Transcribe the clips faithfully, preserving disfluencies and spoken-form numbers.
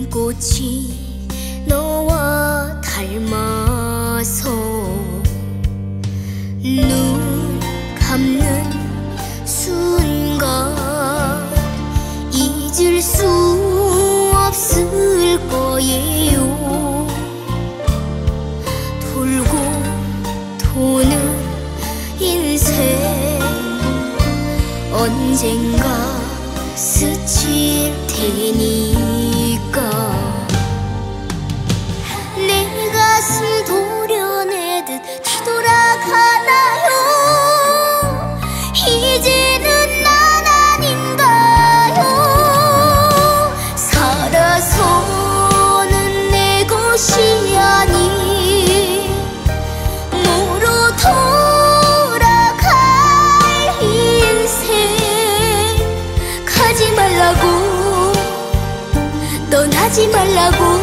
꽃이 너와 닮아서 눈 감는 순간 잊을 수 없을 거예요. 돌고 도는 인생 언젠가 스칠 테니까 내 가슴 도려내듯 뒤돌아가나요? 이제는 난 아닌가요? 살아서는 내 것이 아닌 무로 돌아갈 인생 가지 말라고 떠나지 말라고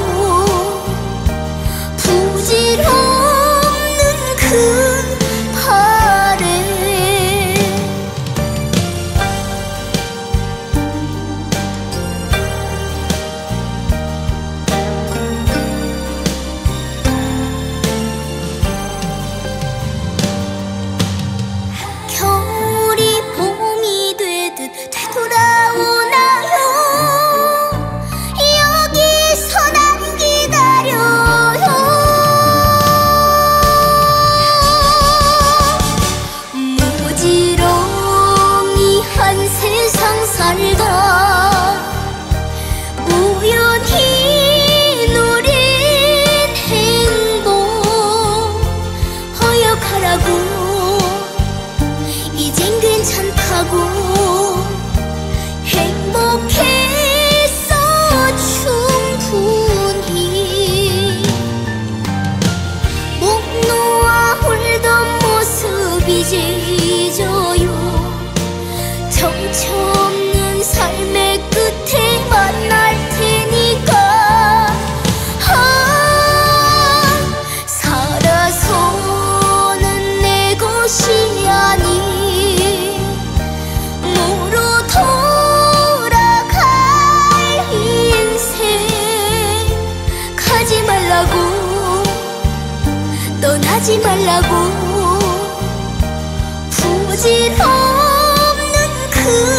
부질없는 그 바램 겨울이 봄이 되듯 되돌아오나요? 여기서 난 기다려요. 무지렁이 한 세상 살다 우연히 누린 행복 허역하라고 이젠 괜찮다고 행복했어 충분히 목 놓아 울던 모습 이제 잊어요. 정처 없는 삶의 끝에 만날 테니까 아, 살아서는 내 것이 아닌 무로 돌아갈 인생 가지 말라고 떠나지 말라고 부질없는 그